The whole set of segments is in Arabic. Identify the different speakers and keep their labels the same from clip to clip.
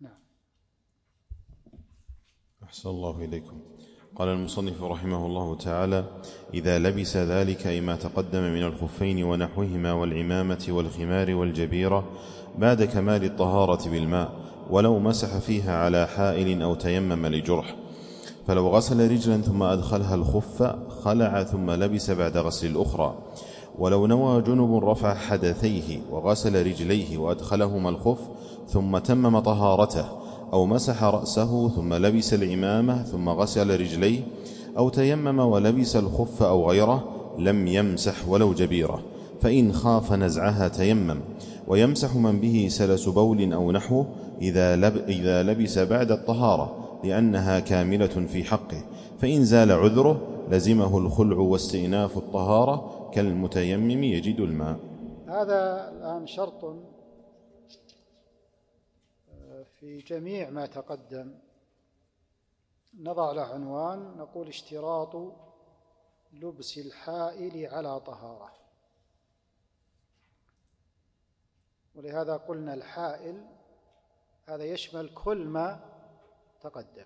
Speaker 1: نعم.
Speaker 2: أحسن الله إليكم. قال المصنف رحمه الله تعالى: إذا لبس ذلك أي ما تقدم من الخفين ونحوهما والعمامة والخمار والجبيرة بعد كمال الطهارة بالماء، ولو مسح فيها على حائل أو تيمم لجرح، فلو غسل رجلا ثم أدخلها الخف خلع ثم لبس بعد غسل الأخرى. ولو نوى جنب رفع حدثيه وغسل رجليه وأدخلهما الخف ثم تمم طهارته، أو مسح رأسه ثم لبس العمامة ثم غسل رجليه، أو تيمم ولبس الخف أو غيره، لم يمسح ولو جبيرة، فإن خاف نزعها تيمم. ويمسح من به سلس بول أو نحوه إذا لبس بعد الطهارة، لأنها كاملة في حقه، فإن زال عذره لزمه الخلع واستئناف الطهارة كالمتيمم يجد الماء.
Speaker 1: هذا الآن شرط في جميع ما تقدم، نضع له عنوان، نقول: اشتراط لبس الحائل على طهارة. ولهذا قلنا الحائل هذا يشمل كل ما تقدم،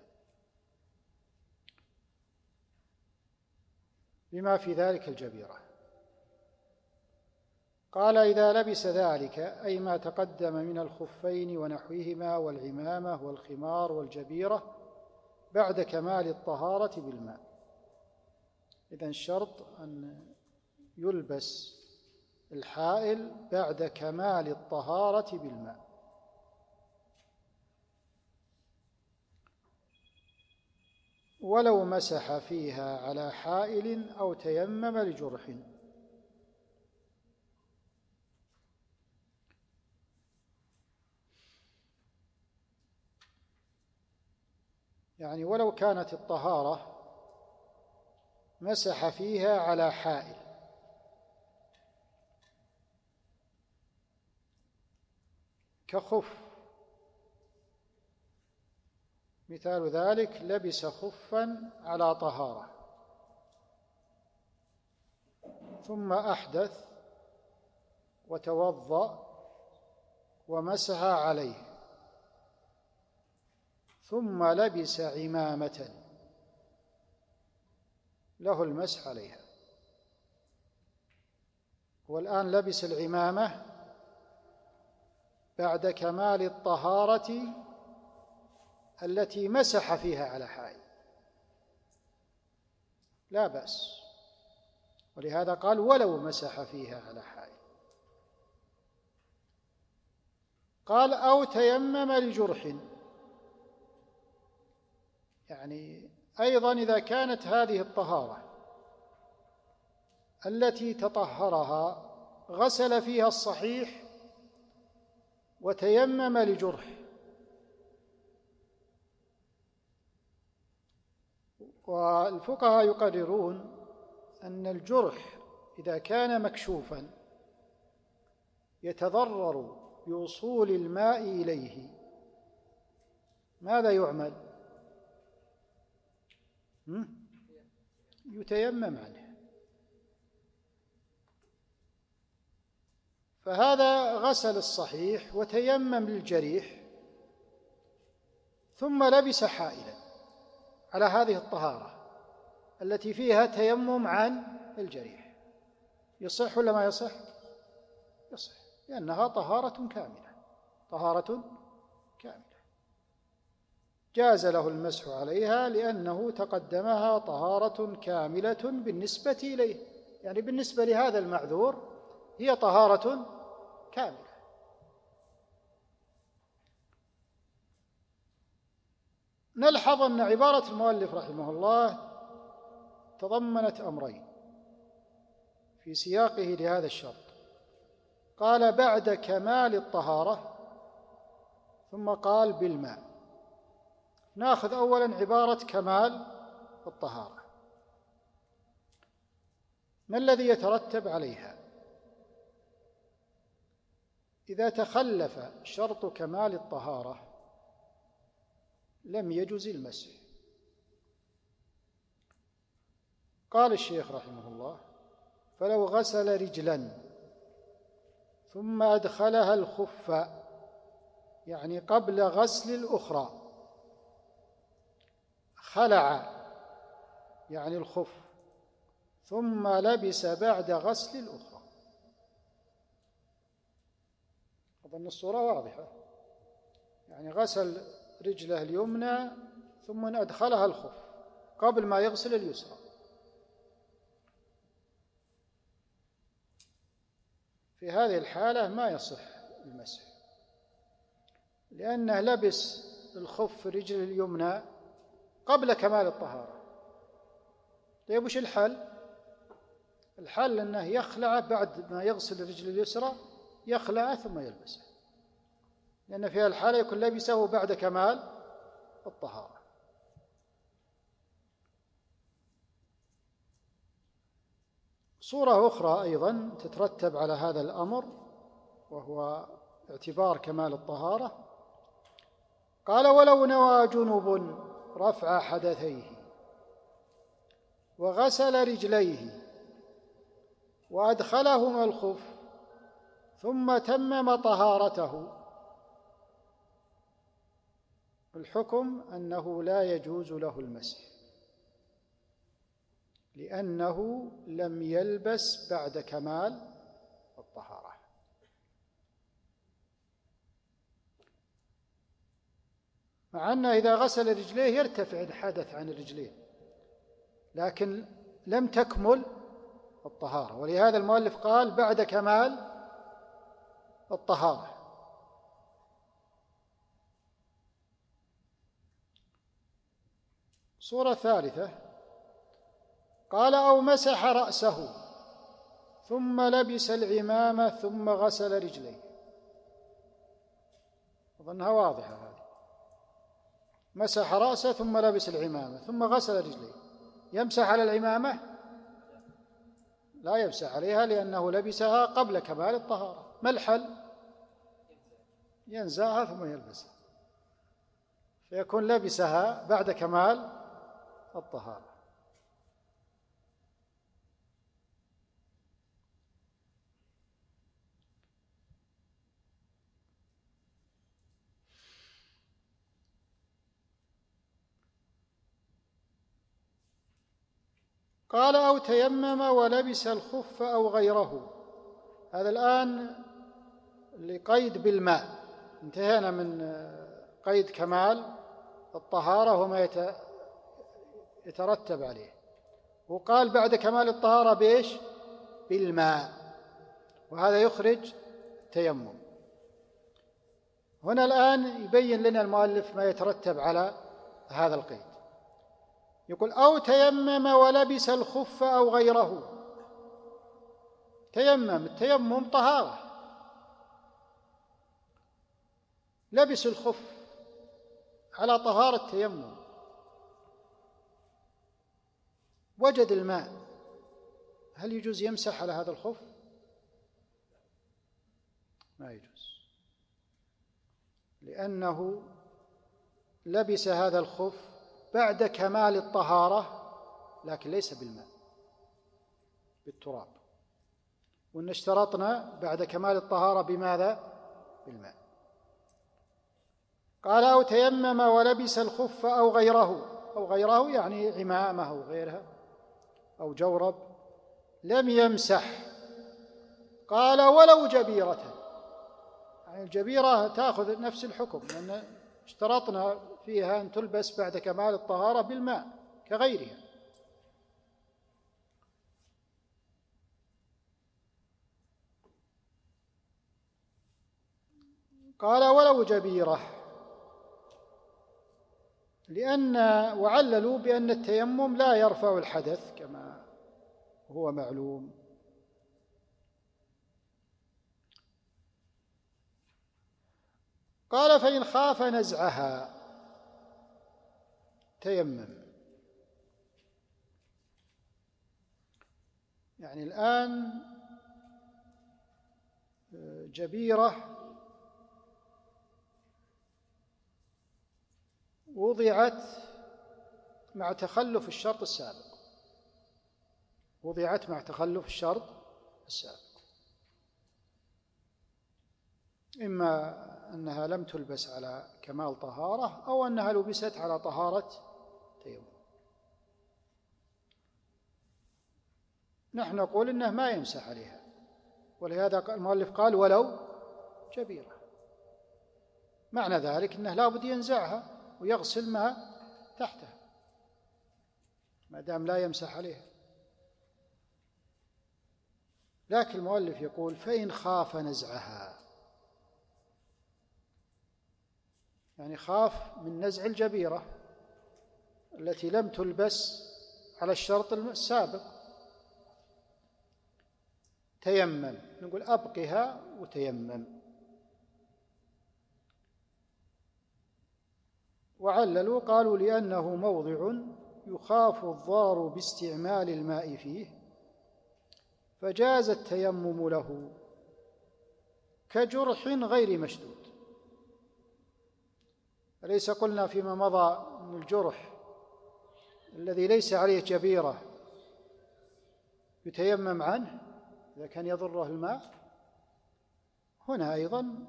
Speaker 1: بما في ذلك الجبيرة. قال: إذا لبس ذلك أي ما تقدم من الخفين ونحوهما والعمامة والخمار والجبيرة بعد كمال الطهارة بالماء. إذن شرط أن يلبس الحائل بعد كمال الطهارة بالماء. ولو مسح فيها على حائل أو تيمم لجرح. يعني ولو كانت الطهارة مسح فيها على حائل، كخف، مثال ذلك: لبس خفا على طهارة ثم أحدث وتوضأ ومسح عليه ثم لبس عمامة، له المسح عليها. والآن لبس العمامة بعد كمال الطهارة التي مسح فيها على حائل، لا بأس. ولهذا قال: ولو مسح فيها على حائل. قال: أو تيمم لجرح. يعني أيضا إذا كانت هذه الطهارة التي تطهرها غسل فيها الصحيح وتيمم لجرح، والفقهاء يقررون أن الجرح إذا كان مكشوفا يتضرر بوصول الماء إليه، ماذا يعمل؟ يتيمم عنه. فهذا غسل الصحيح وتيمم للجريح ثم لبس حائلا على هذه الطهارة التي فيها تيمم عن الجريح، يصح ولا ما يصح؟ يصح، لأنها طهارة كاملة، طهارة كاملة، جاز له المسح عليها لأنه تقدمها طهارة كاملة بالنسبة إليه، يعني بالنسبة لهذا المعذور هي طهارة كاملة. نلحظ أن عبارة المؤلف رحمه الله تضمنت أمرين في سياقه لهذا الشرط. قال: بعد كمال الطهارة، ثم قال: بالماء. ناخذ أولا عبارة كمال الطهارة، ما الذي يترتب عليها؟ إذا تخلف شرط كمال الطهارة لم يجز المسح. قال الشيخ رحمه الله: فلو غسل رجلا ثم أدخلها الخف يعني قبل غسل الأخرى، خلع يعني الخف ثم لبس بعد غسل الأخرى. أظن الصورة واضحة، يعني غسل رجله اليمنى ثم أدخلها الخف قبل ما يغسل اليسرى. في هذه الحالة ما يصح المسح، لأنه لبس الخف في رجله اليمنى قبل كمال الطهارة. طيب وش الحل؟ الحل أنه يخلع بعد ما يغسل الرجل اليسرى، يخلع ثم يلبسه، لأن في الحالة يكون لبسه بعد كمال الطهارة. صورة أخرى أيضا تترتب على هذا الأمر وهو اعتبار كمال الطهارة. قال: ولو نوى جنب رفع حدثيه وغسل رجليه وأدخلهما الخف ثم تمم طهارته، الحكم أنه لا يجوز له المسح، لأنه لم يلبس بعد كمال الطهارة. مع أنه إذا غسل رجليه يرتفع الحدث عن الرجلين، لكن لم تكمل الطهارة، ولهذا المؤلف قال بعد كمال الطهارة. صورة ثالثة: قال: أو مسح رأسه ثم لبس العمامة ثم غسل رجليه. أظنها واضحة هذه. مسح رأسه ثم لبس العمامة ثم غسل رجليه، يمسح على العمامة؟ لا يمسح عليها، لأنه لبسها قبل كمال الطهارة. ما الحل؟ ينزعها ثم يلبسها، فيكون لبسها بعد كمال الطهارة. قال: أو تيمم ولبس الخف أو غيره. هذا الآن لقيد بالماء، انتهينا من قيد كمال الطهارة وما يترتب عليه، وقال بعد كمال الطهارة بإيش؟ بالماء، وهذا يخرج التيمم. هنا الآن يبين لنا المؤلف ما يترتب على هذا القيد. يقول: أو تيمم ولبس الخف أو غيره. تيمم، التيمم طهارة، لبس الخف على طهارة تيمم، وجد الماء، هل يجوز يمسح على هذا الخف؟ ما يجوز، لأنه لبس هذا الخف بعد كمال الطهارة، لكن ليس بالماء، بالتراب، وإن اشترطنا بعد كمال الطهارة بماذا؟ بالماء. قال: أو تيمم ولبس الخف أو غيره. أو غيره يعني عمامة أو غيرها أو جورب، لم يمسح. قال: ولو جبيرة. يعني الجبيرة تأخذ نفس الحكم، لأن اشترطنا فيها أن تلبس بعد كمال الطهارة بالماء كغيرها. قال: ولو جبيرة، وعللوا بأن التيمم لا يرفع الحدث كما هو معلوم. قال: فإن خاف نزعها تيمم. يعني الآن جبيرة وضعت مع تخلف الشرط السابق، وضعت مع تخلف الشرط السابق. إما أنها لم تلبس على كمال طهارة أو أنها لبست على طهارة تيمم. نحن نقول إنه ما يمسح عليها، ولهذا المؤلف قال ولو جبيرة، معنى ذلك أنه لا بد ينزعها ويغسل ما تحتها ما دام لا يمسح عليها. لكن المؤلف يقول فإن خاف نزعها، يعني خاف من نزع الجبيرة التي لم تلبس على الشرط السابق، تيمم، نقول أبقها وتيمم. وعللوا قالوا لأنه موضع يخاف الضار باستعمال الماء فيه فجاز التيمم له كجرح غير مشدود. أليس قلنا فيما مضى أن الجرح الذي ليس عليه جبيرة يتيمم عنه إذا كان يضره الماء؟ هنا أيضا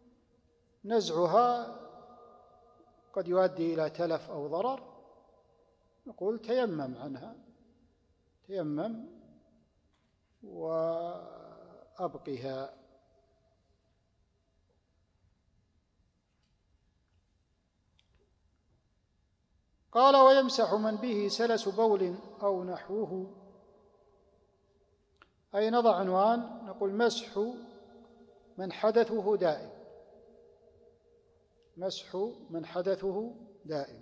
Speaker 1: نزعها قد يؤدي إلى تلف أو ضرر، نقول تيمم عنها، تيمم وأبقها. قال ويمسح من به سلس بول أو نحوه، أي نضع عنوان نقول مسح من حدثه دائم، مسح من حدثه دائم.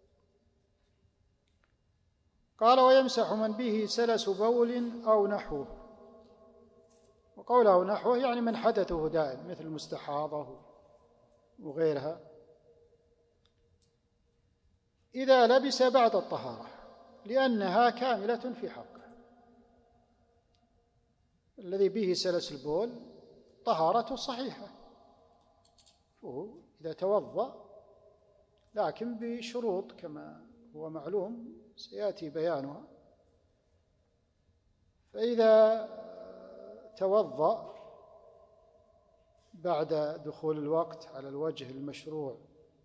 Speaker 1: قال ويمسح من به سلس بول أو نحوه، وقوله نحوه يعني من حدثه دائم مثل المستحاضة وغيرها، إذا لبس بعد الطهارة لأنها كاملة في حقه. الذي به سلس البول طهارته صحيحة، فهو إذا توضأ لكن بشروط كما هو معلوم سيأتي بيانها. فإذا توضأ بعد دخول الوقت على الوجه المشروع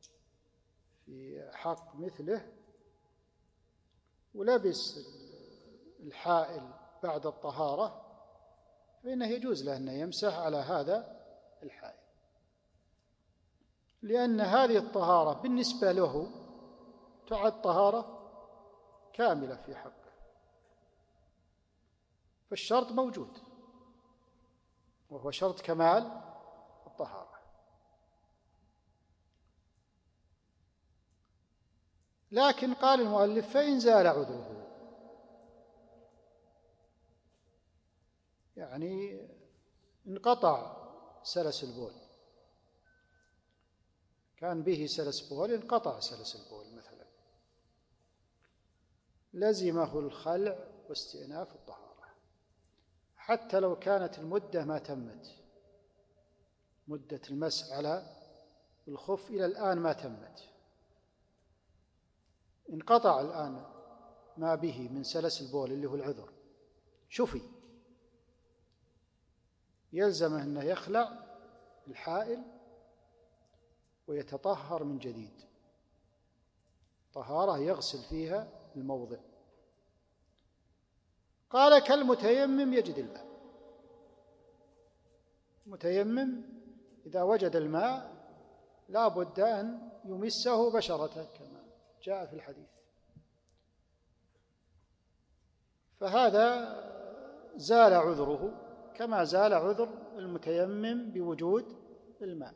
Speaker 1: في حق مثله ولبس الحائل بعد الطهارة فإنه يجوز له أن يمسح على هذا الحائل، لأن هذه الطهارة بالنسبة له تعد طهارة كاملة في حقه، فالشرط موجود وهو شرط كمال الطهارة. لكن قال المؤلف فإن زال عذره، يعني انقطع سلس البول، كان به سلس بول انقطع سلس البول مثلا، لزمه الخلع واستئناف الطهارة حتى لو كانت المدة ما تمت، مدة المسح على الخف إلى الآن ما تمت، انقطع الآن ما به من سلس البول اللي هو العذر، شفي، يلزمه أنه يخلع الحائل ويتطهر من جديد، طهارة يغسل فيها الموضع. قال كالمتيمم يجد الماء، المتيمم إذا وجد الماء لا بد أن يمسه بشرته كما جاء في الحديث، فهذا زال عذره كما زال عذر المتيمم بوجود الماء.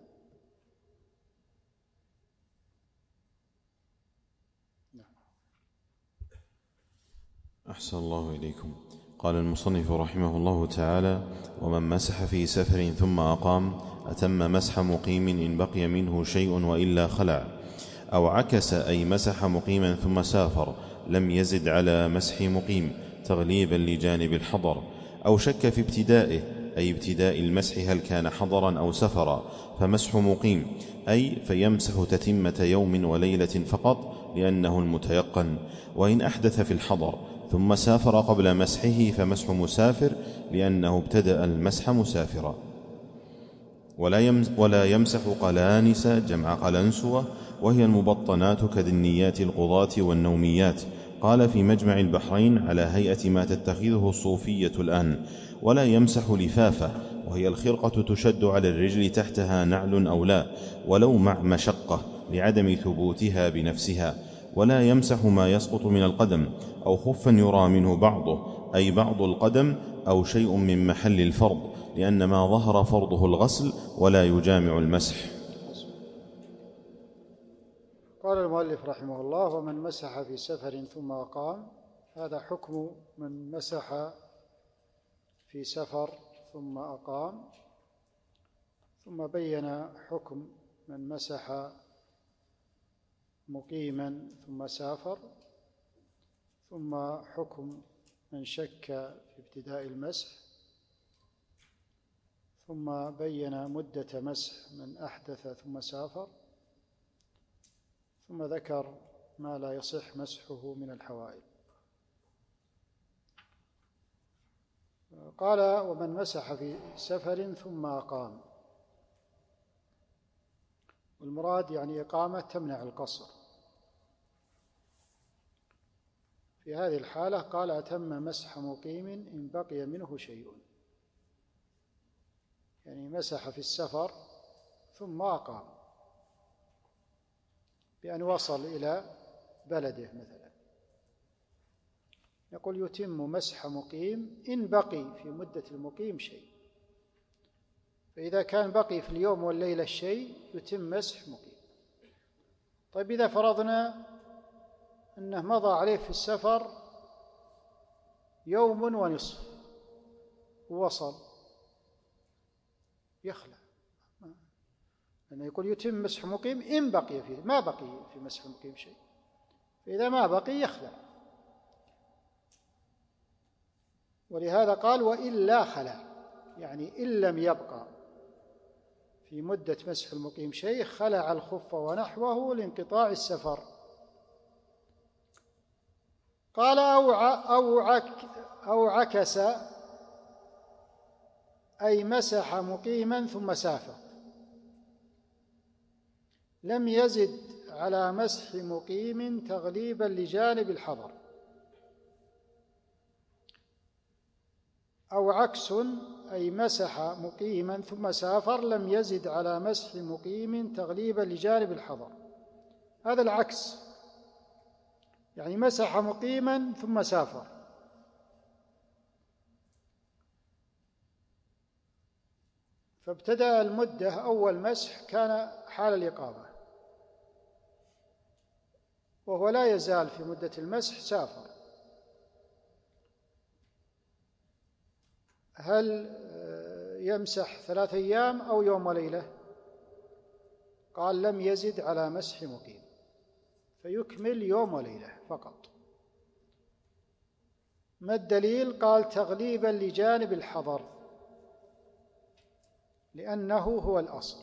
Speaker 2: أحسن الله إليكم. قال المصنف رحمه الله تعالى: ومن مسح في سفر ثم أقام أتم مسح مقيم إن بقي منه شيء وإلا خلع، أو عكس أي مسح مقيما ثم سافر لم يزد على مسح مقيم تغليبا لجانب الحضر، أو شك في ابتدائه أي ابتداء المسح هل كان حضرا أو سفرا فمسح مقيم، أي فيمسح تتمة يوم وليلة فقط لأنه المتيقن، وإن أحدث في الحضر ثم سافر قبل مسحه فمسح مسافر لأنه ابتدأ المسح مسافرا. ولا يمسح قلانس جمع قلنسوة، وهي المبطنات كدنيات القضاة والنوميات. قال في مجمع البحرين على هيئة ما تتخذه الصوفية الآن. ولا يمسح لفافة، وهي الخرقة تشد على الرجل تحتها نعل أو لا، ولو مع مشقة لعدم ثبوتها بنفسها. ولا يمسح ما يسقط من القدم أو خفا يرى منه بعضه، أي بعض القدم أو شيء من محل الفرض، لأن ما ظهر فرضه الغسل ولا يجامع المسح.
Speaker 1: قال المؤلف رحمه الله: ومن مسح في سفر ثم أقام. هذا حكم من مسح في سفر ثم أقام، ثم بين حكم من مسح مقيما ثم سافر، ثم حكم من شك في ابتداء المسح، ثم بين مدة مسح من أحدث ثم سافر، ثم ذكر ما لا يصح مسحه من الحوائل. قال: ومن مسح في سفر ثم أقام. والمراد يعني إقامة تمنع القصر. في هذه الحالة قال: أتم مسح مقيم إن بقي منه شيء، يعني مسح في السفر ثم أقام، بأن وصل إلى بلده مثلا، يقول: يتم مسح مقيم إن بقي في مدة المقيم شيء. فإذا كان بقي في اليوم والليلة شيء يتم مسح مقيم. طيب إذا فرضنا أنه مضى عليه في السفر يوم ونصف ووصل، يخلع، لأنه يقول يتم مسح مقيم إن بقي فيه، ما بقي في مسح المقيم شيء، فإذا ما بقي يخلع. ولهذا قال: وإلا خلع، يعني إن لم يبقى في مدة مسح المقيم شيء خلع الخف ونحوه لانقطاع السفر. قال: أو عكس، أي مسح مقيما ثم سافر، لم يزد على مسح مقيم تغليبا لجانب الحضر. أو عكس، أي مسح مقيما ثم سافر لم يزد على مسح مقيم تغليبا لجانب الحضر. هذا العكس، يعني مسح مقيما ثم سافر، فابتدأ المدة أول مسح كان حال الإقامة، وهو لا يزال في مدة المسح سافر. هل يمسح 3 أيام أو يوم وليلة؟ قال: لم يزد على مسح مقيم، فيكمل يوم وليلة فقط. ما الدليل؟ قال: تغليبا لجانب الحضر، لأنه هو الأصل.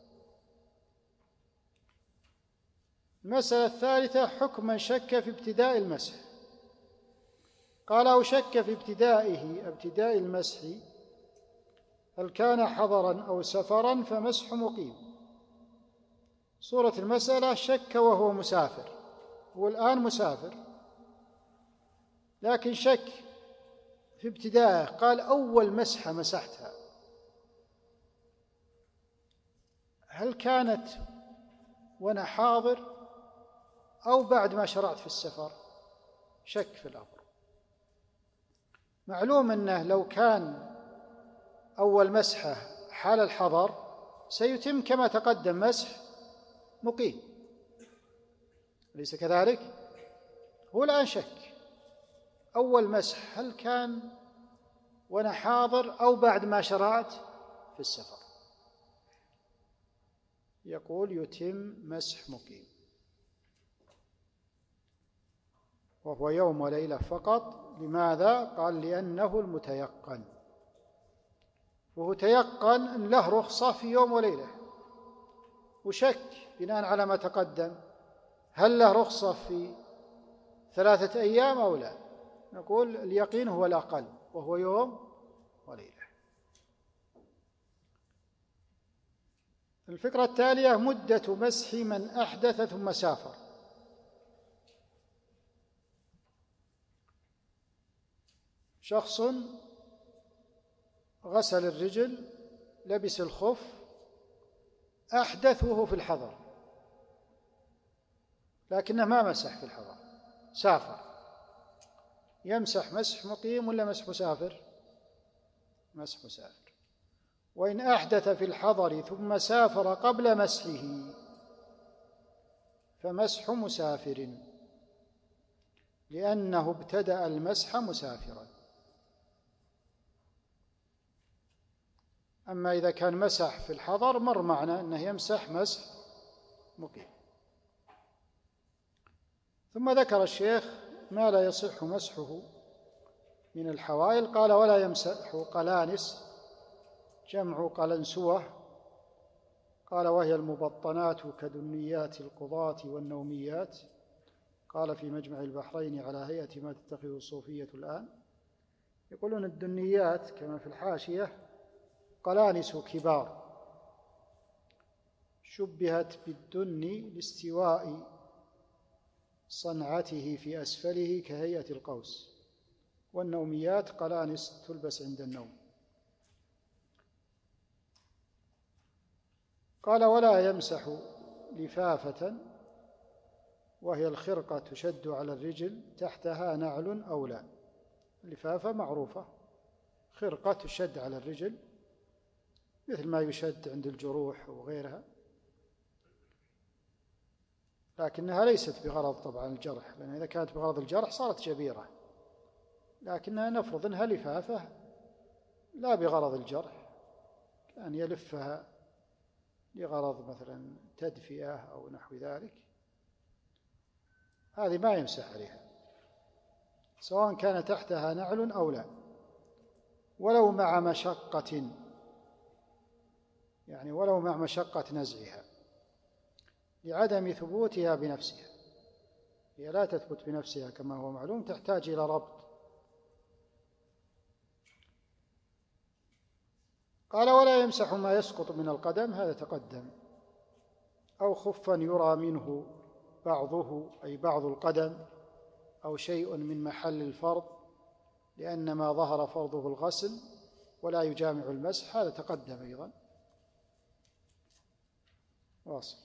Speaker 1: المسألة الثالثة: حكم من شك في ابتداء المسح. قال: أو شك في ابتداء المسح، هل كان حضرا أو سفرا فمسح مقيم. صورة المسألة: شك وهو مسافر، هو الآن مسافر، لكن شك في ابتدائه. قال: أول مسحة مسحتها هل كانت وأنا حاضر أو بعد ما شرعت في السفر؟ شك في الأمر. معلوم أنه لو كان أول مسحة حال الحضر سيتم كما تقدم مسح مقيم، أليس كذلك؟ هو الآن شك أول مسح هل كان وأنا حاضر أو بعد ما شرعت في السفر. يقول: يتم مسح مقيم، وهو يوم وليلة فقط. لماذا؟ قال: لأنه المتيقن، وهو تيقن أن له رخصة في يوم وليلة، وشك بناء على ما تقدم هل له رخصة في 3 أيام أو لا. نقول: اليقين هو الأقل، وهو يوم وليلة. الفكرة التالية: مدة مسح من أحدث ثم سافر. شخص غسل الرجل، لبس الخف، أحدث وهو في الحضر، لكنه ما مسح في الحضر، سافر، يمسح مسح مقيم ولا مسح مسافر؟ مسح مسافر. وإن أحدث في الحضر ثم سافر قبل مسحه فمسح مسافر، لأنه ابتدأ المسح مسافرا. أما إذا كان مسح في الحضر مر معنا أنه يمسح مسح مقيم. ثم ذكر الشيخ ما لا يصح مسحه من الحوائل. قال: ولا يمسح قلانس، جمع قلنسوة. قال: وهي المبطنات كدنيات القضاة والنوميات. قال: في مجمع البحرين على هيئة ما تتخذه الصوفية الآن. يقولون الدنيات كما في الحاشية قلانس كبار، شبهت بالدن لاستواء صنعته في أسفله كهيئة القوس، والنوميات قلانس تلبس عند النوم. قال: ولا يمسح لفافة، وهي الخرقة تشد على الرجل تحتها نعل أو لا. اللفافة معروفة، خرقة تشد على الرجل مثل ما يشد عند الجروح وغيرها، لكنها ليست بغرض طبعا الجرح، لأن إذا كانت بغرض الجرح صارت جبيرة، لكنها نفرض أنها لفافة لا بغرض الجرح، كان يلفها لغرض مثلا تدفئة أو نحو ذلك، هذه ما يمسح عليها سواء كان تحتها نعل أو لا، ولو مع مشقة، يعني ولو مع مشقة نزعها، لعدم ثبوتها بنفسها. هي لا تثبت بنفسها كما هو معلوم، تحتاج إلى ربط. قال: ولا يمسح ما يسقط من القدم، هذا تقدم، أو خفا يرى منه بعضه أي بعض القدم، أو شيء من محل الفرض، لأن ما ظهر فرضه الغسل ولا يجامع المسح، هذا تقدم أيضا. واصل.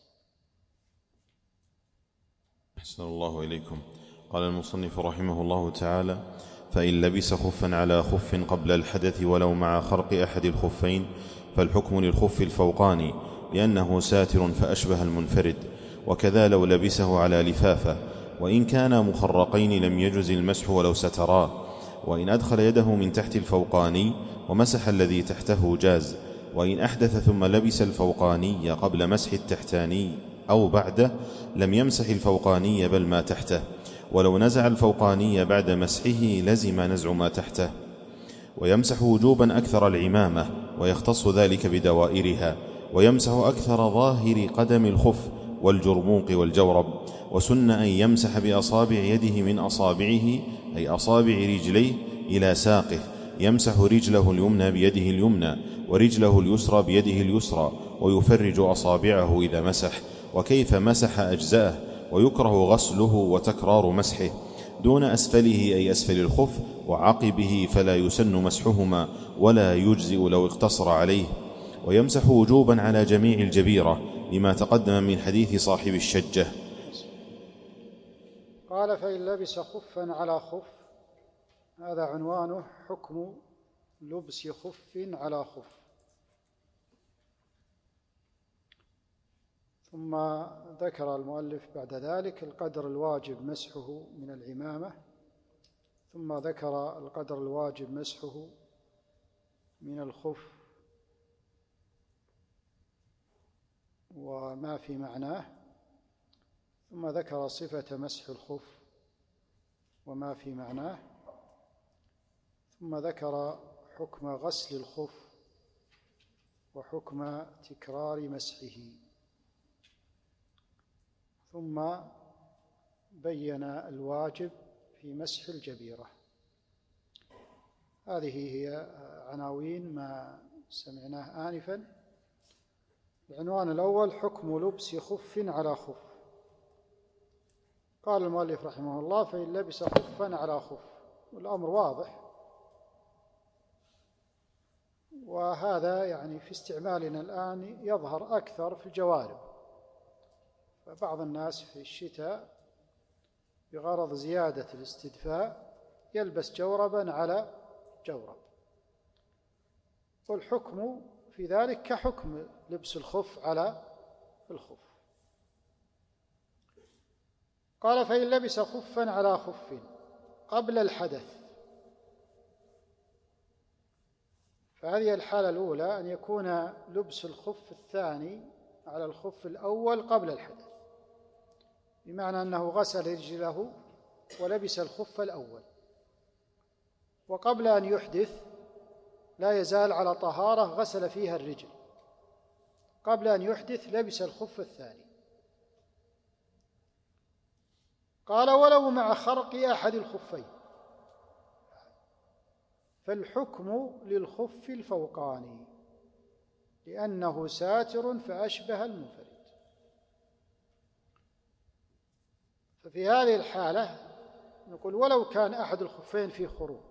Speaker 2: أحسن الله إليكم. قال المصنف رحمه الله تعالى: فإن لبس خفا على خف قبل الحدث ولو مع خرق أحد الخفين فالحكم للخف الفوقاني، لأنه ساتر فأشبه المنفرد، وكذا لو لبسه على لفافة، وإن كانا مخرقين لم يجز المسح ولو سترا، وإن أدخل يده من تحت الفوقاني ومسح الذي تحته جاز، وإن أحدث ثم لبس الفوقاني قبل مسح التحتاني أو بعده لم يمسح الفوقاني بل ما تحته، ولو نزع الفوقاني بعد مسحه لزم نزع ما تحته. ويمسح وجوبا أكثر العمامة، ويختص ذلك بدوائرها، ويمسح أكثر ظاهر قدم الخف والجرموق والجورب. وسن أن يمسح بأصابع يده من أصابعه أي أصابع رجليه إلى ساقه، يمسح رجله اليمنى بيده اليمنى ورجله اليسرى بيده اليسرى، ويفرج أصابعه إذا مسح، وكيف مسح أجزاءه، ويكره غسله وتكرار مسحه دون أسفله أي أسفل الخف وعقبه، فلا يسن مسحهما ولا يجزئ لو اقتصر عليه. ويمسح وجوبا على جميع الجبيرة لما تقدم من حديث صاحب الشجة.
Speaker 1: قال: فإن لبس خفا على خف، هذا عنوانه: حكم لبس خف على خف. ثم ذكر المؤلف بعد ذلك القدر الواجب مسحه من العمامة، ثم ذكر القدر الواجب مسحه من الخف وما في معناه، ثم ذكر صفة مسح الخف وما في معناه، ثم ذكر حكم غسل الخف وحكم تكرار مسحه، ثم بين الواجب في مسح الجبيرة. هذه هي عناوين ما سمعناه آنفا، العنوان الأول: حكم لبس خف على خف. قال المؤلف رحمه الله: فإن لبس خفا على خف. والأمر واضح، وهذا يعني في استعمالنا الآن يظهر أكثر في الجوارب. فبعض الناس في الشتاء بغرض زيادة الاستدفاء يلبس جوربا على جورب، والحكم في ذلك كحكم لبس الخف على الخف. قال: فإن لبس خفا على خف قبل الحدث، فهذه الحالة الأولى، أن يكون لبس الخف الثاني على الخف الأول قبل الحدث، بمعنى أنه غسل رجله ولبس الخف الأول، وقبل أن يحدث لا يزال على طهارة غسل فيها الرجل، قبل أن يحدث لبس الخف الثاني. قال: ولو مع خرق أحد الخفين، فالحكم للخف الفوقاني لأنه ساتر فأشبه المنفرد. ففي هذه الحالة نقول: ولو كان أحد الخفين فيه خروق،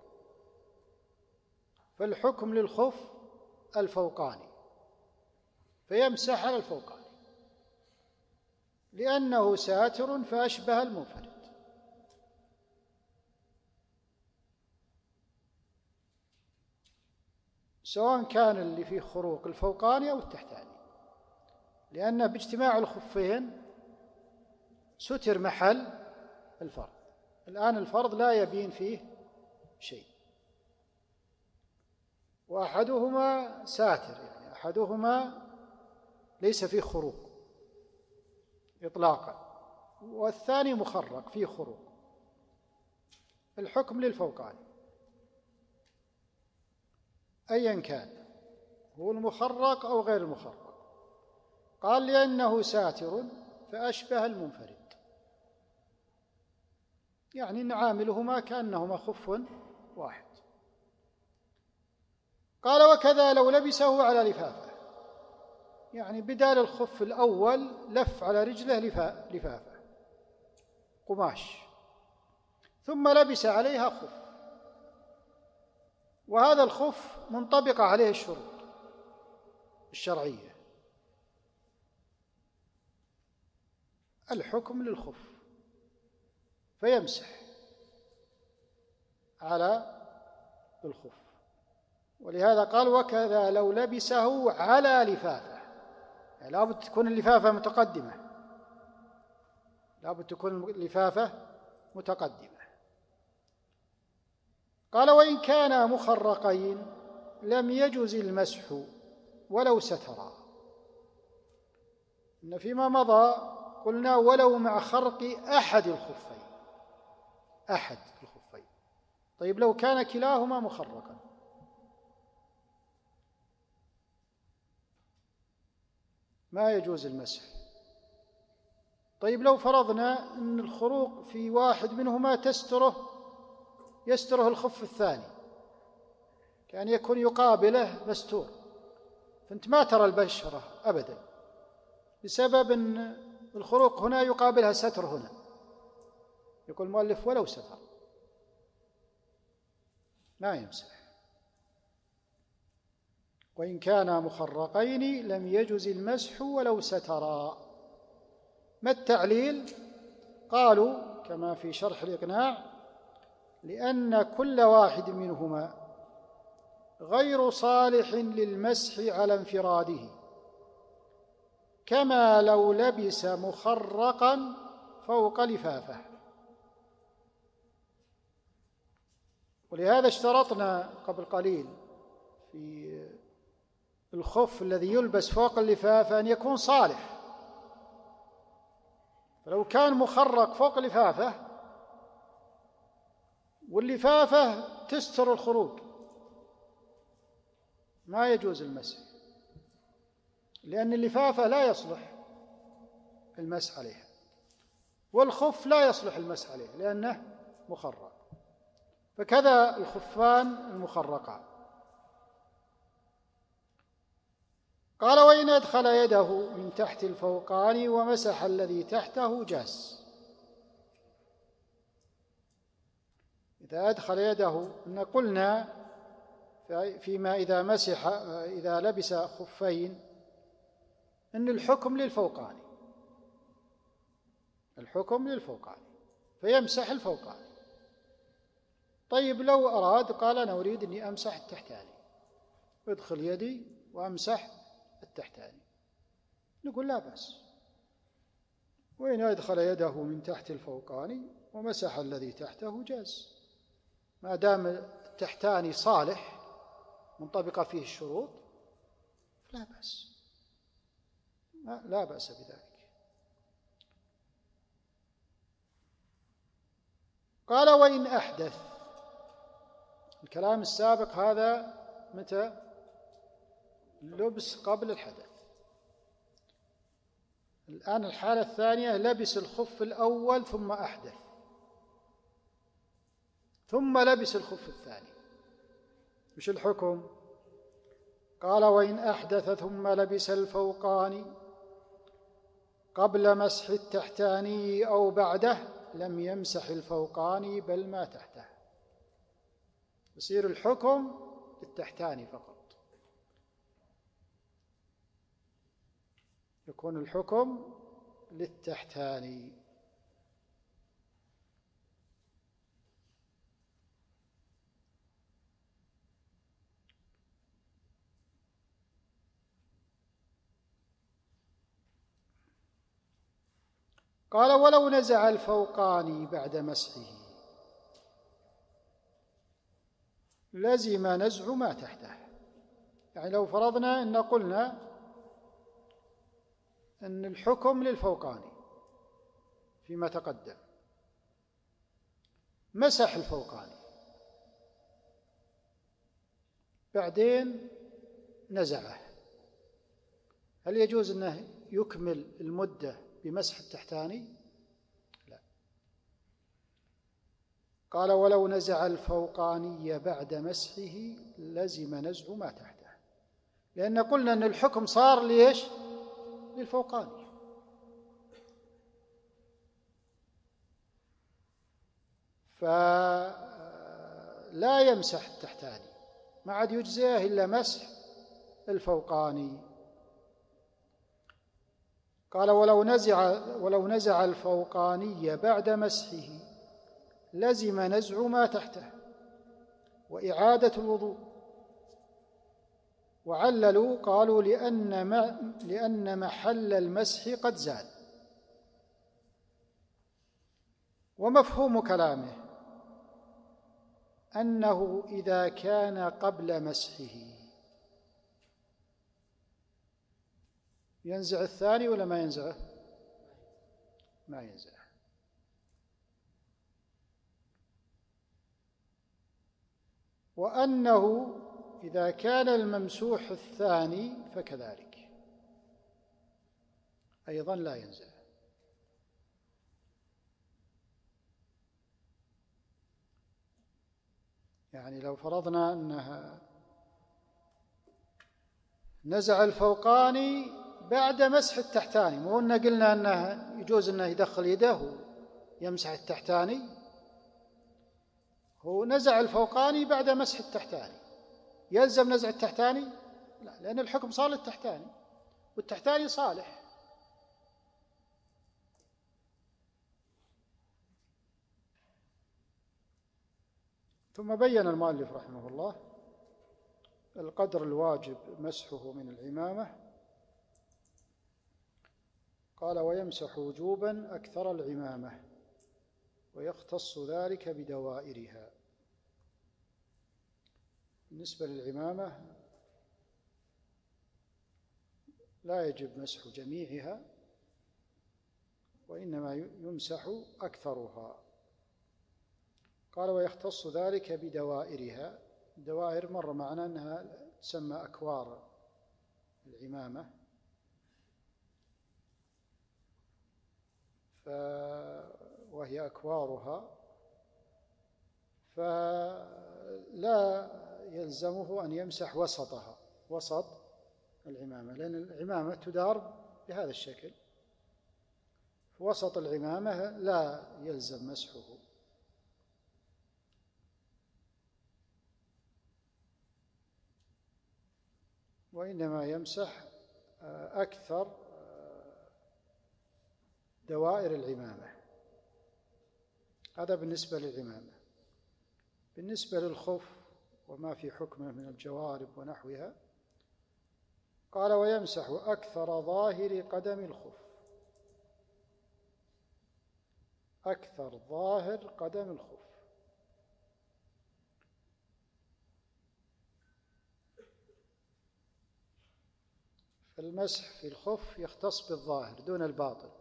Speaker 1: فالحكم للخف الفوقاني، فيمسح على الفوقاني لأنه ساتر فأشبه المنفرد. سواء كان اللي فيه خروق الفوقاني أو التحتاني، لأن باجتماع الخفين ستر محل الفرض. الآن الفرض لا يبين فيه شيء، وأحدهما ساتر، يعني أحدهما ليس فيه خروق إطلاقا، والثاني مخرق فيه خروق. الحكم للفوقاني أيا كان، هو المخرق أو غير المخرق. قال: لأنه ساتر فأشبه المنفرد، يعني نعاملهما كأنهما خف واحد. قال: وكذا لو لبسه على لفافة، يعني بدال الخف الأول لف على رجله لفافة قماش، ثم لبس عليها خف، وهذا الخف منطبقة عليه الشروط الشرعية. الحكم للخف، فيمسح على الخف. ولهذا قال: وكذا لو لبسه على لفافة، يعني لابد تكون اللفافة متقدمة، لابد تكون اللفافة متقدمة. قال: وإن كانا مخرقين لم يجز المسح ولو سترا. إن فيما مضى قلنا ولو مع خرق أحد الخفين، أحد الخفين. طيب لو كان كلاهما مخرقا ما يجوز المسح. طيب لو فرضنا أن الخروق في واحد منهما يستره الخف الثاني، كان يكون يقابله مستور، فأنت ما ترى البشرة أبدا بسبب أن الخروق هنا يقابلها ستر هنا. يقول المؤلف: ولو ستر ما يمسح. وإن كانا مخرقين لم يجز المسح ولو سترا. ما التعليل؟ قالوا كما في شرح الإقناع: لأن كل واحد منهما غير صالح للمسح على انفراده، كما لو لبس مخرقا فوق لفافه. ولهذا اشترطنا قبل قليل في الخف الذي يلبس فوق اللفافة أن يكون صالح. فلو كان مخرق فوق لفافة واللفافة تستر الخروج ما يجوز المسح، لأن اللفافة لا يصلح المسح عليها، والخف لا يصلح المسح عليه لأنه مخرق. فكذا الخفان المخرقان. قال وإن أدخل يده من تحت الفوقاني ومسح الذي تحته جاز. إذا أدخل يده، إن قلنا فيما إذا لبس خفين إن الحكم للفوقاني، الحكم للفوقاني، فيمسح الفوقاني. طيب لو أراد قال أنا أريد أني أمسح التحتاني، أدخل يدي وأمسح التحتاني، نقول لا بأس. وإن أدخل يده من تحت الفوقاني ومسح الذي تحته جاز، ما دام التحتاني صالح منطبقة فيه الشروط لا بأس، لا بأس بذلك. قال وإن أحدث، الكلام السابق هذا متى؟ لبس قبل الحدث. الآن الحالة الثانية لبس الخف الأول ثم أحدث، ثم لبس الخف الثاني، وش الحكم؟ قال وإن أحدث ثم لبس الفوقاني قبل مسح التحتاني أو بعده لم يمسح الفوقاني بل ما تحته، يصير الحكم للتحتاني فقط، يكون الحكم للتحتاني. قال ولو نزع الفوقاني بعد مسحه لزم نزع ما تحته. يعني لو فرضنا أن قلنا أن الحكم للفوقاني فيما تقدم، مسح الفوقاني بعدين نزعه، هل يجوز أنه يكمل المدة بمسح التحتاني؟ لا. قال ولو نزع الفوقاني بعد مسحه لزم نزع ما تحته، لأن قلنا أن الحكم صار ليش؟ للفوقاني، فلا يمسح التحتاني، ما عاد يجزيه إلا مسح الفوقاني. قال ولو نزع الفوقاني بعد مسحه لزم نزع ما تحته وإعادة الوضوء. وعللوا قالوا لأن محل المسح قد زال. ومفهوم كلامه أنه إذا كان قبل مسحه ينزع الثاني ولا ما ينزعه؟ ما ينزعه. وأنه إذا كان الممسوح الثاني فكذلك أيضا لا ينزع. يعني لو فرضنا أنها نزع الفوقاني بعد مسح التحتاني، مو أن قلنا أنه يجوز أنه يدخل يده يمسح التحتاني، هو نزع الفوقاني بعد مسح التحتاني، يلزم نزع التحتاني؟ لا، لأن الحكم صار للتحتاني والتحتاني صالح. ثم بين المؤلف رحمه الله القدر الواجب مسحه من العمامة. قال ويمسح وجوبا أكثر العمامة ويختص ذلك بدوائرها. بالنسبة للعمامة لا يجب مسح جميعها، وإنما يمسح أكثرها. قال ويختص ذلك بدوائرها. الدوائر مر معنا أنها تسمى أكوار العمامة، وهي أكوارها، فلا يلزمه أن يمسح وسطها، وسط العمامة، لأن العمامة تدار بهذا الشكل، في وسط العمامة لا يلزم مسحه، وإنما يمسح أكثر دوائر العمامة. هذا بالنسبة للعمامة. بالنسبة للخف وما في حكمه من الجوارب ونحوها، قال ويمسح أكثر ظاهر قدم الخف، أكثر ظاهر قدم الخف. فالمسح في الخف يختص بالظاهر دون الباطن،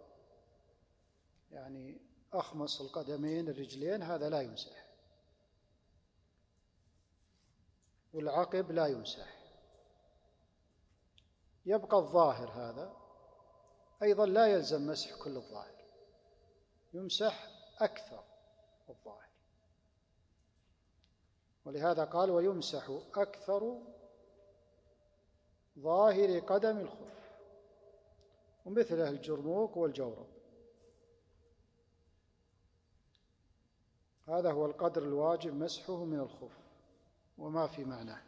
Speaker 1: يعني أخمص القدمين الرجلين هذا لا يمسح، والعقب لا يمسح، يبقى الظاهر هذا أيضا لا يلزم مسح كل الظاهر، يمسح أكثر الظاهر، ولهذا قال ويمسح أكثر ظاهر قدم الخف، ومثله الجرموق والجورب. هذا هو القدر الواجب مسحه من الخف وما في معناه.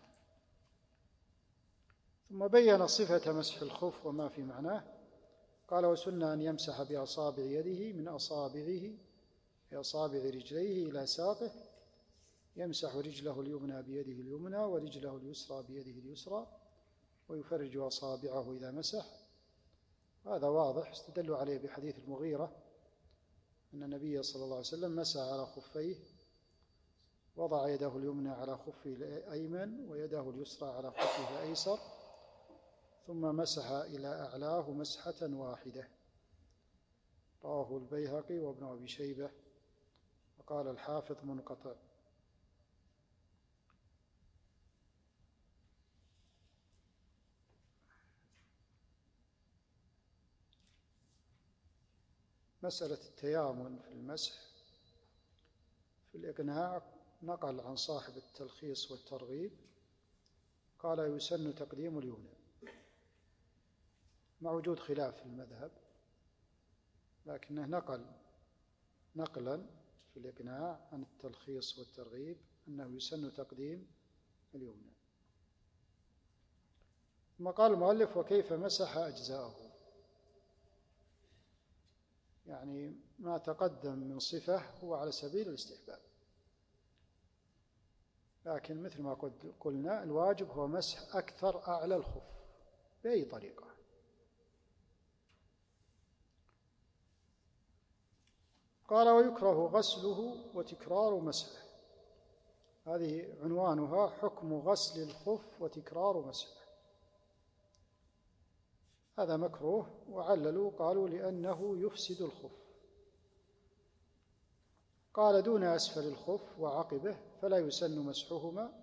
Speaker 1: ثم بين صفة مسح الخف وما في معناه، قال وسنة أن يمسح بأصابع يده من أصابعه بأصابع رجليه إلى ساقه، يمسح رجله اليمنى بيده اليمنى ورجله اليسرى بيده اليسرى، ويفرج أصابعه إذا مسح. هذا واضح، استدلوا عليه بحديث المغيرة أن النبي صلى الله عليه وسلم مسح على خفيه، وضع يده اليمنى على خفه الأيمن ويده اليسرى على خفه الأيسر، ثم مسح إلى أعلاه مسحة واحدة. رواه البيهقي وابن أبي شيبة، وقال الحافظ منقطع. مسألة التيامن في المسح في الإقناع نقل عن صاحب التلخيص والترغيب قال يسن تقديم اليمنى، مع وجود خلاف في المذهب، لكنه نقلا في الإقناع عن التلخيص والترغيب أنه يسن تقديم اليمنى. ثم قال المؤلف وكيف مسح أجزاءه، يعني ما تقدم من صفة هو على سبيل الاستحباب، لكن مثل ما قلنا الواجب هو مسح أكثر أعلى الخف بأي طريقة. قال ويكره غسله وتكرار مسحه، هذه عنوانها حكم غسل الخف وتكرار مسحه. هذا مكروه، وعللوا قالوا لأنه يفسد الخف. قال دون أسفل الخف وعقبه فلا يسن مسحهما،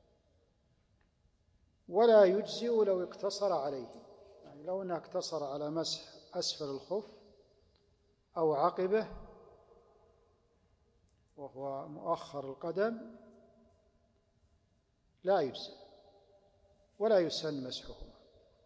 Speaker 1: ولا يجزئ لو اقتصر عليه، يعني لو أنه اقتصر على مسح أسفل الخف أو عقبه وهو مؤخر القدم لا يجزئ ولا يسن مسحهما،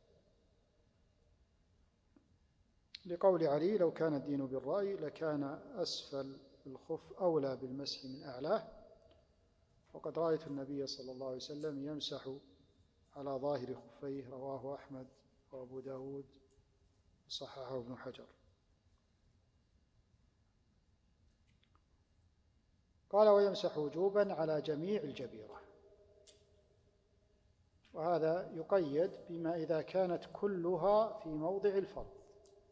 Speaker 1: لقول علي لو كان الدين بالرأي لكان أسفل الخف أولى بالمسح من أعلاه، وقد رأيت النبي صلى الله عليه وسلم يمسح على ظاهر خفيه. رواه أحمد وأبو داود وصححه ابن حجر. قال ويمسح وجوبا على جميع الجبيرة، وهذا يقيد بما إذا كانت كلها في موضع الفرض.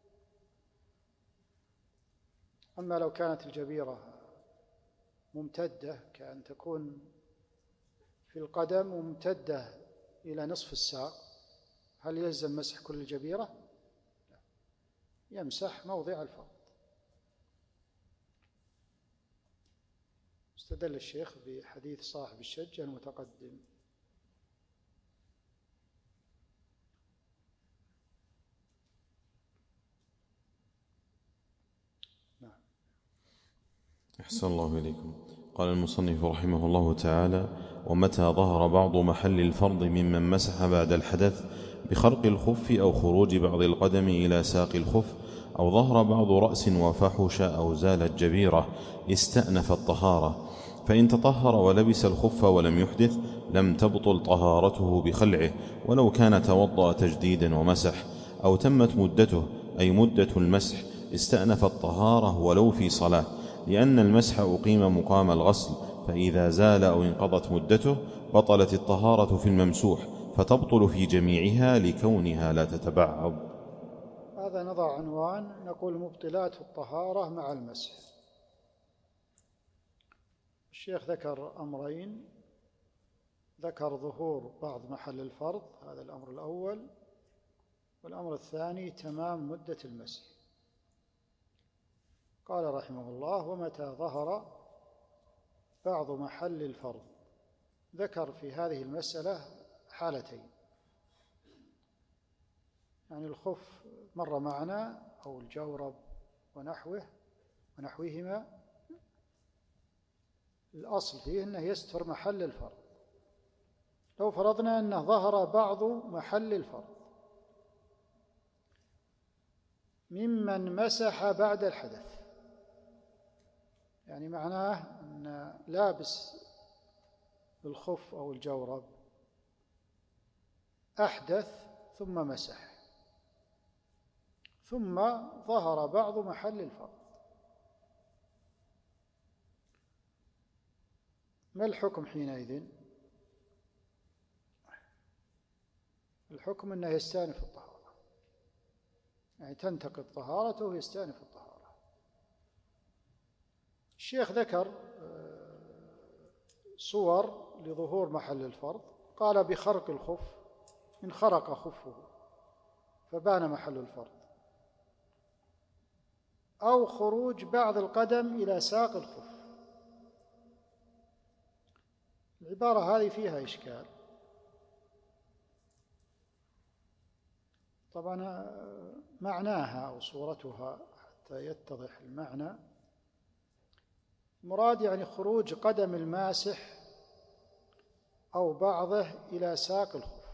Speaker 1: أما لو كانت الجبيرة ممتدة كأن تكون في القدم ممتدة إلى نصف الساق، هل يلزم مسح كل الجبيرة؟ لا، يمسح موضع الفرض. استدل الشيخ بحديث صاحب الشج المتقدم.
Speaker 2: أحسن الله إليكم. قال المصنف رحمه الله تعالى ومتى ظهر بعض محل الفرض ممن مسح بعد الحدث بخرق الخف أو خروج بعض القدم إلى ساق الخف، أو ظهر بعض رأس وفحش، أو زالت جبيرة، استأنف الطهارة. فإن تطهر ولبس الخف ولم يحدث لم تبطل طهارته بخلعه، ولو كان توضأ تجديدا ومسح، أو تمت مدته أي مدة المسح استأنف الطهارة ولو في صلاة، لأن المسح أقيم مقام الغسل، فإذا زال أو انقضت مدته بطلت الطهارة في الممسوح، فتبطل في جميعها لكونها لا تتبعض.
Speaker 1: هذا نضع عنوان، نقول مبطلات الطهارة مع المسح. الشيخ ذكر أمرين، ذكر ظهور بعض محل الفرض، هذا الأمر الأول، والأمر الثاني تمام مدة المسح. قال رحمه الله: ومتى ظهر بعض محل الفرض. ذكر في هذه المسألة حالتين، يعني الخف مر معنا أو الجورب ونحوهما، الأصل فيه أنه يستر محل الفرض. لو فرضنا أنه ظهر بعض محل الفرض ممن مسح بعد الحدث، يعني معناه أن لابس الخف أو الجورب أحدث ثم مسح، ثم ظهر بعض محل الفرض، ما الحكم حينئذ؟ الحكم أنه يستأنف الطهارة، يعني تنتقض طهارته ويستأنف الطهارة. الشيخ ذكر صور لظهور محل الفرض، قال: بخرق الخف، إن خرق خفه فبان محل الفرض، أو خروج بعض القدم إلى ساق الخف. العبارة هذه فيها إشكال، طبعا معناها أو صورتها حتى يتضح المعنى، مراد يعني خروج قدم الماسح أو بعضه إلى ساق الخف.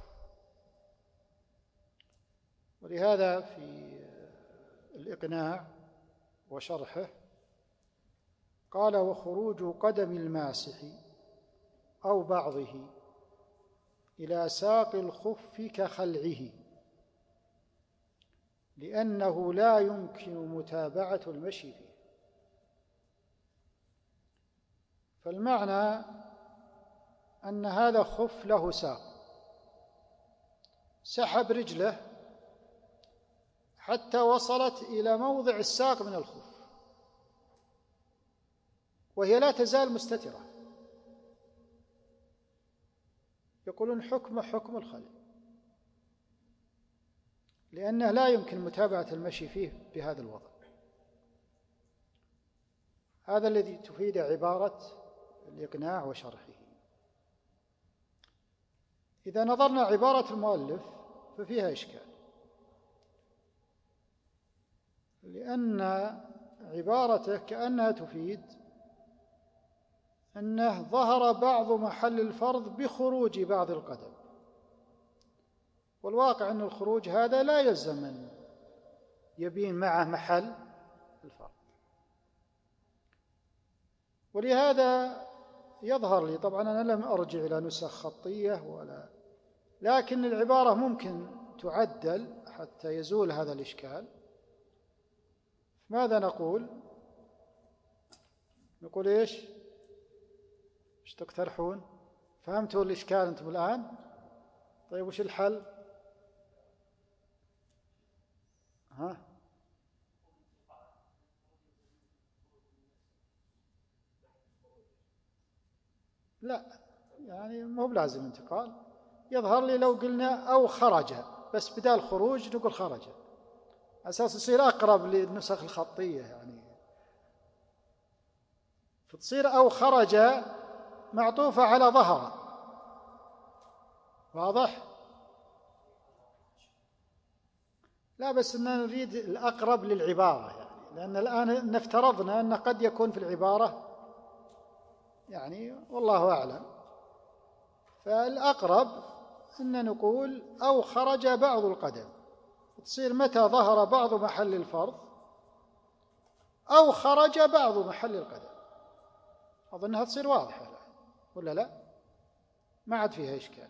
Speaker 1: ولهذا في الإقناع وشرحه قال: وخروج قدم الماسح أو بعضه إلى ساق الخف كخلعه، لأنه لا يمكن متابعة المشي فيه. فالمعنى أن هذا خف له ساق، سحب رجله حتى وصلت إلى موضع الساق من الخف، وهي لا تزال مستترة، يقولون حكم الخلع، لأنه لا يمكن متابعة المشي فيه بهذا الوضع. هذا الذي تفيد عبارة الإقناع وشرحه. إذا نظرنا عبارة المؤلف ففيها إشكال، لأن عبارته كأنها تفيد أنه ظهر بعض محل الفرض بخروج بعض القدم، والواقع أن الخروج هذا لا يلزم أن يبين معه محل الفرض. ولهذا يظهر لي، طبعا أنا لم أرجع إلى نسخ خطية لكن العبارة ممكن تعدل حتى يزول هذا الإشكال. ماذا نقول؟ نقول إيش تقترحون؟ فهمتوا الإشكال أنتم الآن؟ طيب وش الحل؟ لا، يعني مو بلازم انتقال. يظهر لي لو قلنا أو خرج، بس بدال خروج نقول خرج، أساس يصير أقرب للنسخ الخطية، يعني فتصير أو خرج معطوفة على ظهر. واضح؟ لا، بس أننا نريد الأقرب للعبارة، يعني لأن الآن نفترضنا أن قد يكون في العبارة، يعني والله أعلم، فالأقرب أن نقول أو خرج بعض القدم، تصير متى ظهر بعض محل الفرض أو خرج بعض محل القدم. أظنها تصير واضحة الآن ولا لا؟ ما عاد فيها إشكال.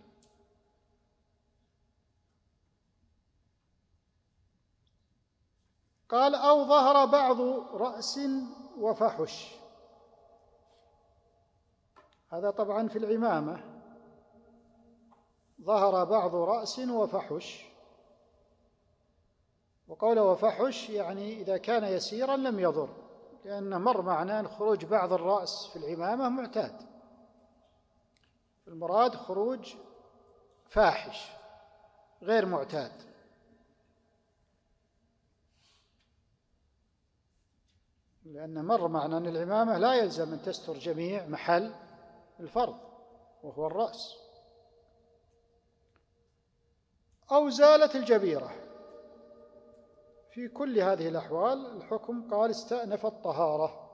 Speaker 1: قال أو ظهر بعض رأس وفحش، هذا طبعا في العمامة، ظهر بعض رأس وفحش، وقوله وفحش يعني إذا كان يسيرا لم يضر، لأن مر معنا أن خروج بعض الرأس في العمامة معتاد، المراد خروج فاحش غير معتاد. لأن مر معنا أن العمامة لا يلزم أن تستر جميع محل الفرض وهو الرأس. أو زالت الجبيرة، في كل هذه الأحوال الحكم قال استأنف الطهارة،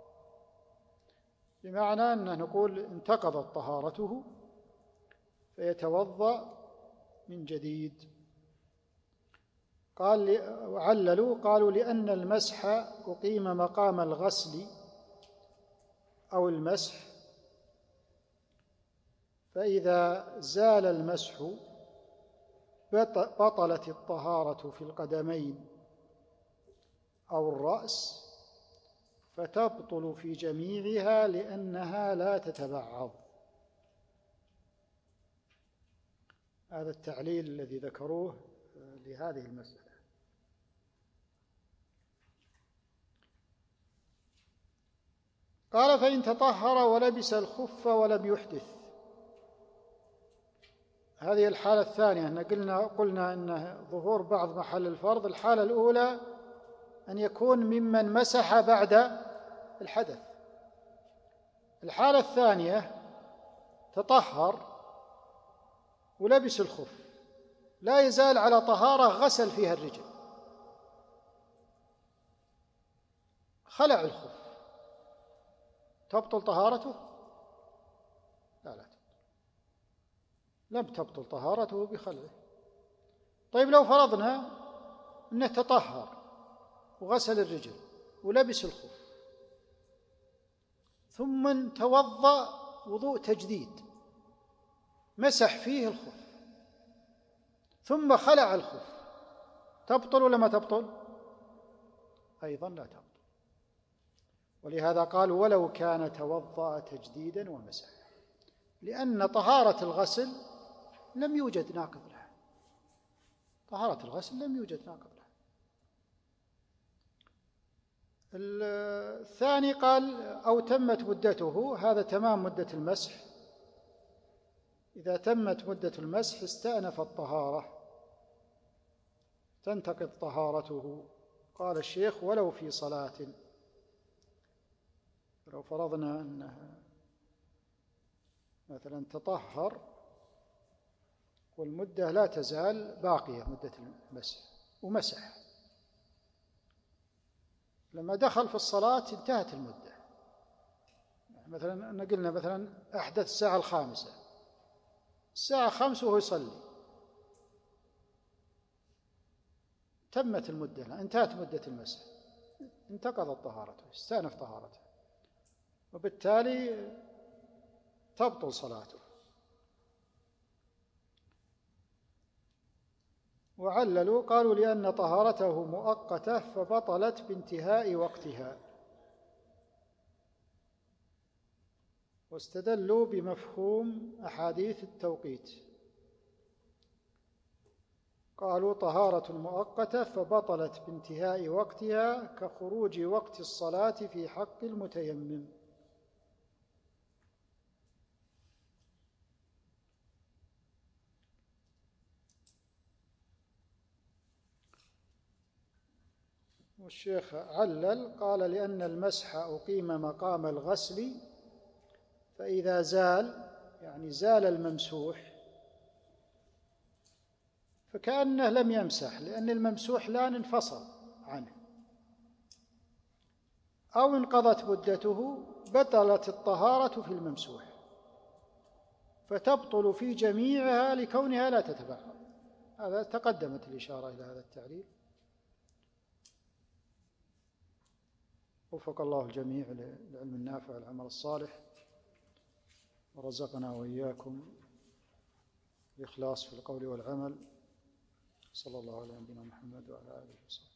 Speaker 1: بمعنى أن نقول انتقضت طهارته فيتوضأ من جديد. قال وعللوا قالوا لأن المسح أقيم مقام الغسل أو المسح، فإذا زال المسح بطلت الطهارة في القدمين أو الرأس، فتبطل في جميعها لأنها لا تتبعض. هذا التعليل الذي ذكروه لهذه المسألة. قال فإن تطهر ولبس الخف ولم يحدث، هذه الحالة الثانية. قلنا أن ظهور بعض محل الفرض، الحالة الأولى أن يكون ممن مسح بعد الحدث. الحالة الثانية تطهر ولبس الخف، لا يزال على طهارة، غسل فيها الرجل، خلع الخف، تبطل طهارته؟ لا تبطل، لم تبطل طهارته بخلعه. طيب لو فرضنا أنه تطهر وغسل الرجل ولبس الخف ثم توضأ وضوء تجديد، مسح فيه الخف ثم خلع الخف، تبطل ولا ما تبطل؟ أيضا لا تبطل. ولهذا قال ولو كان توضأ تجديدا ومسح، لأن طهارة الغسل لم يوجد ناقض لها، طهارة الغسل لم يوجد ناقض لها. الثاني قال أو تمت مدته، هذا تمام مدة المسح، إذا تمت مدة المسح استأنف الطهارة، تنتقض طهارته. قال الشيخ ولو في صلاة، لو فرضنا أنه مثلا تطهر والمدة لا تزال باقية مدة المسح ومسح، لما دخل في الصلاة انتهت المدة، مثلا قلنا مثلا أحدث الساعة 5، الساعة 5 وهو يصلي، تمت المدة، انتهت مدة المسح، انتقضت طهارته، استأنف طهارته، وبالتالي تبطل صلاته. وعللوا قالوا لأن طهارته مؤقتة فبطلت بانتهاء وقتها، واستدلوا بمفهوم أحاديث التوقيت، قالوا طهارة مؤقتة فبطلت بانتهاء وقتها كخروج وقت الصلاة في حق المتيمم. والشيخ علل قال لأن المسح أقيم مقام الغسل، فإذا زال يعني زال الممسوح فكأنه لم يمسح، لأن الممسوح الآن انفصل عنه، أو انقضت مدته بطلت الطهارة في الممسوح. فتبطل في جميعها لكونها لا تتبعها. هذا تقدمت الإشارة إلى هذا التعليل. وفق الله الجميع للعلم النافع والعمل الصالح، ورزقنا وإياكم الإخلاص في القول والعمل. صلى الله على نبينا محمد وعلى آله وصحبه.